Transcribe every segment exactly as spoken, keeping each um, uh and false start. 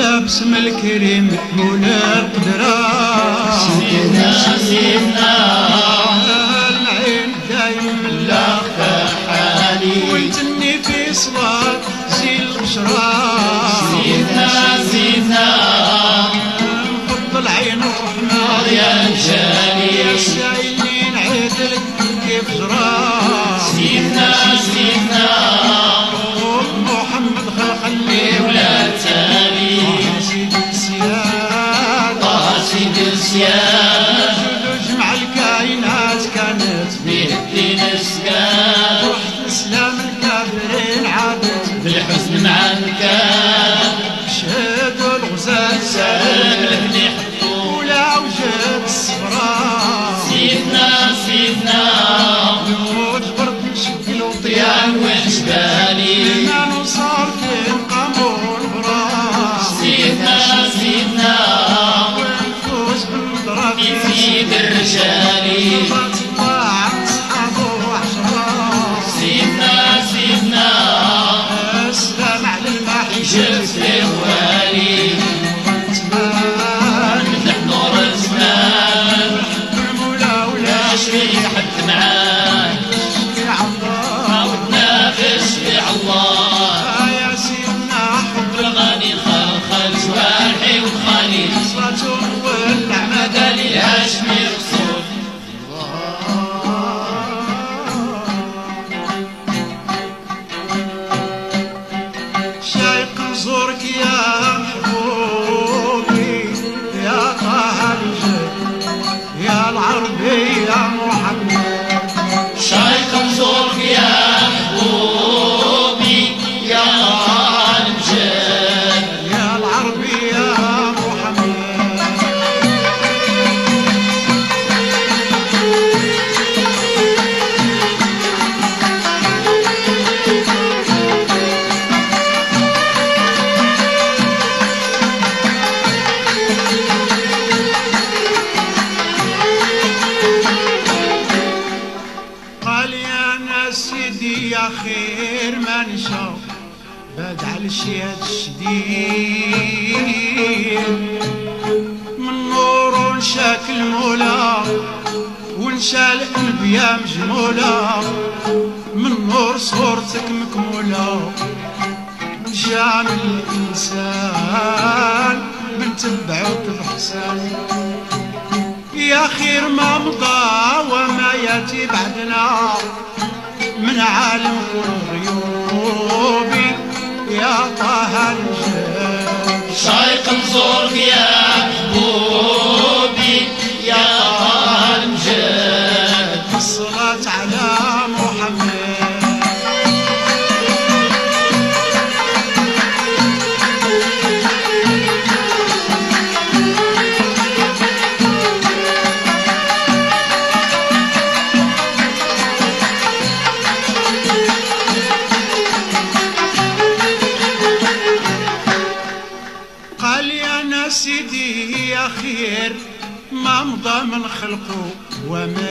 ولا باسم الكريم ولا القدرة سيدنا سيدنا المعين دايم لا حالي وانتني في صلاة زي البشرى سيدنا سيدنا نفضل عين الرحمن يا جالي يا سايلين عيدلك كيف جرى سيدنا سيدنا محمد خلق اللي ولا تالي سيد السياد طه سيد السياد جمع الكائنات كانت به الدين السكاد رحت الاسلام الكافرين عادت بالحزن مع الكاد شهدوا الغزاة سلام لك يحطوا ولا وجد الصفراء سيدنا سيدنا وجبرت نشكل وطيان طيان وحشبالي ما نصار في القمر براس سيدنا سيدنا ونفوز بالنظرة يزيد الرجالي طاعة أصحابه وعشرة سيدنا سيدنا السلام على الماحي جبت في والي زمان مفتح نور الزمان المولى ولا لا شي حد معاه يا الله عودنا في شفيع الله يا سيدنا حب الغني خلخل جوارحي وخالي الصلاة والنعمة دليل هاشمي رسول شايق نزورك يا محبوبي يا طه الجد يا العربي يا محمد شايق نزورك يا محبوبي يا طه الجد يا العربي يا محمد قال يا ناس سيدي يا خير ما نشوف بعد على الشياد الشديد من نور ونشاك المولى ونشال انبياء مجمولة من نور صورتك مكمولة جامل الإنسان من تبعك بحسان يا خير ما مضى وما ياتي بعدنا من عالم الغيوب يا طه الجد شايق نزورك يا محبوبي يا طه الجد الصلاة على محمد قال يا ناس سيدي يا خير ما مضى من خلقه وما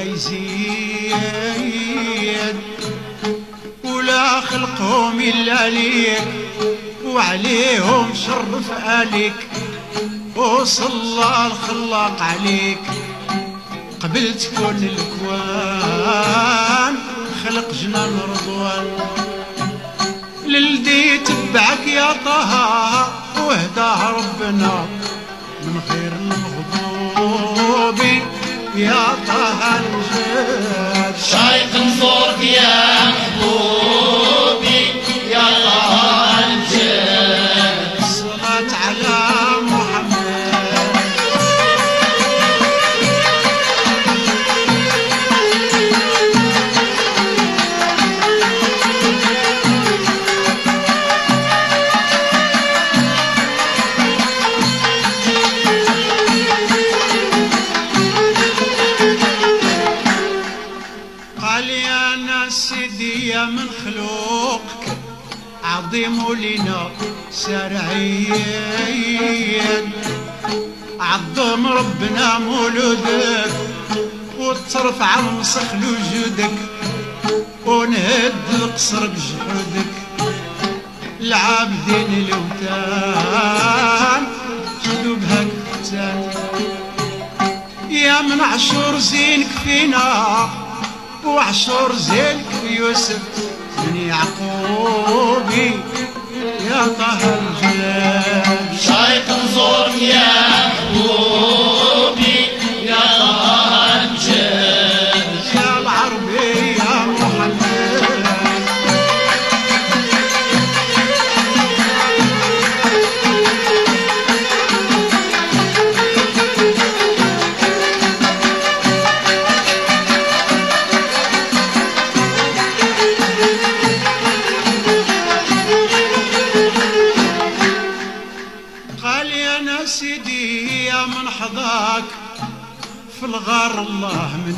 يزيد ولا خلقهم إلا ليك وعليهم شرف آلك وصلى الخلاق عليك قبل تكون الكوان خلق جنان رضوان للدي تبعك يا طه وهداه ربنا من خير المغضوب يا طه الجد شايق نزورك يا محبوبي يا طه الجد الصلاة على محمد قال يا ناس سيدي من خلوقك عظيم لنا سرعين عظم ربنا مولودك وترفع مسخ لوجودك ونهد القصر بجحودك العابدين الوتان خذوا بها كتان يا من عشور زينك فينا وعشور زينك في يوسف من يعقوبي يا طه الجلال شايق نزورك يا محبوبي يا طه الجلال يا العربي يا محمد سيدي يا من حظاك في الغار الله من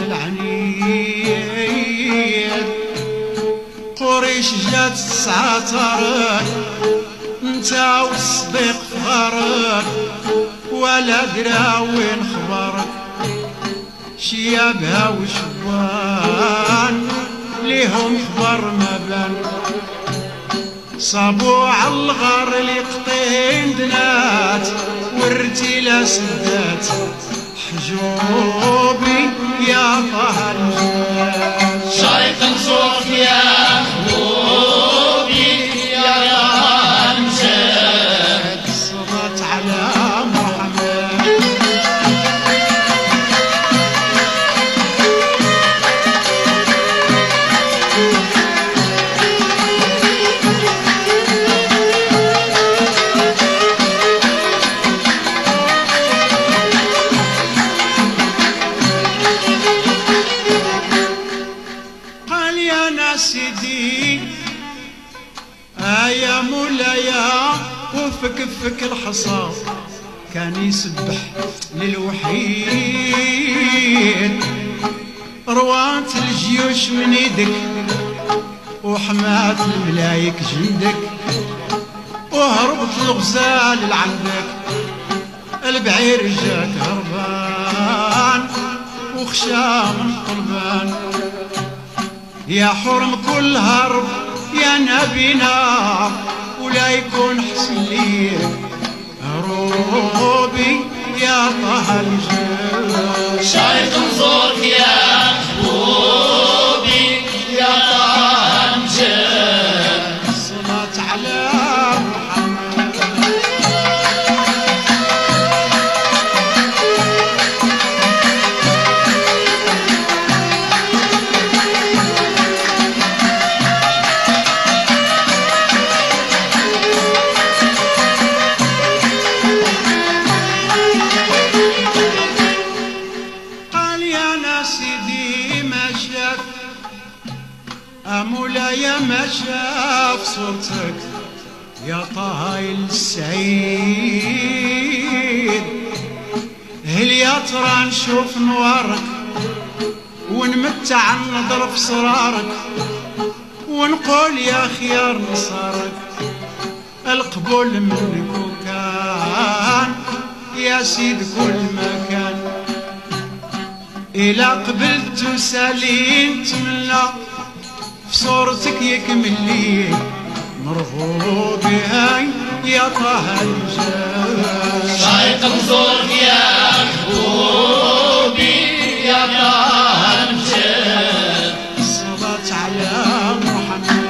العنيد قريش جات تسعطرك انت والصديق فغارك ولا درا وين خبرك شيابها وشبان ليهم خبر ما بان صابوا على الغار لقطين دنات والرتيلة سدات حجوبي يا طه الجلال شايق نزورك يا محبوبي يا طه الجلال صلت على محمد سيدي آيا مولايا وفك فك الحصى كان يسبح للوحيد روات الجيوش من يدك وحمات الملايك جندك وهربت الغزال لعندك البعير جاك هربان وخشى من قلبان يا حرم كل هرب يا نبينا ولا يكون حسن لي هروبي يا طه الجلال شايق نزورك يا محبوبي يا طه الجلال صلاة على محمد مولاي ما شاف صورتك يا طه السعيد هل يا ترى نشوف نوارك ونمتع نضرب في صرارك ونقول يا خيار نصارك القبول منك وكان يا سيد كل مكان إلا قبلت وسالين تمنى في صورتك يكمل لي مرغوب هاي يا طه الجلال شايق نزورك يا محبوبي يا طه الجلال صلاة على محمد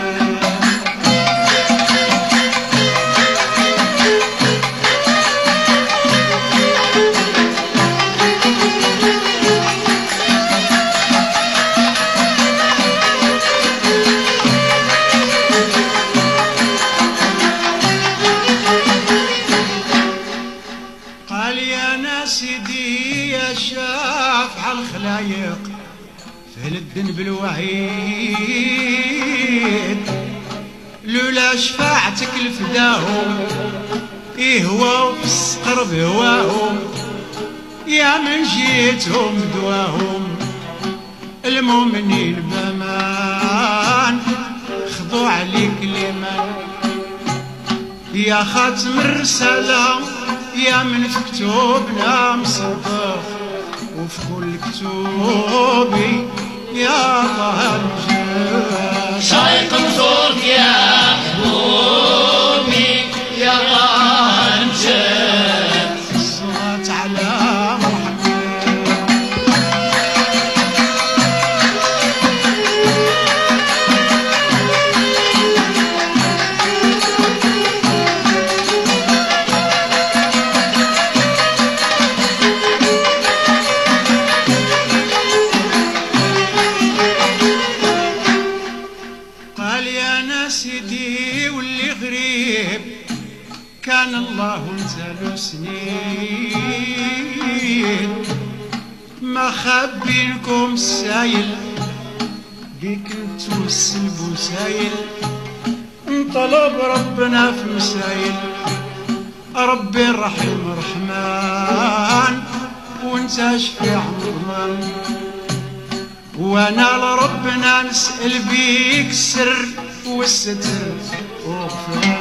سيدي يا شافع الخلايق فهل الدن بالوعيد لولا شفاعتك الفداهم يهواو في السقر بهواهم يا من جيتهم دواهم المؤمنين بمان خضوا عليك الإيمان يا خاتم الرسالة يا من في كتبنا مصدق وفي كل كتوبي يا طه الجلال شايق نزورك يا محبوب بعيد ما خبيلكم السايل بيك نتوسل بوسايل نطلب ربنا في مسايل ربي الرحيم رحمن وانت شفيع مضمن وانا لربنا نسأل بيك السر والستر واغفر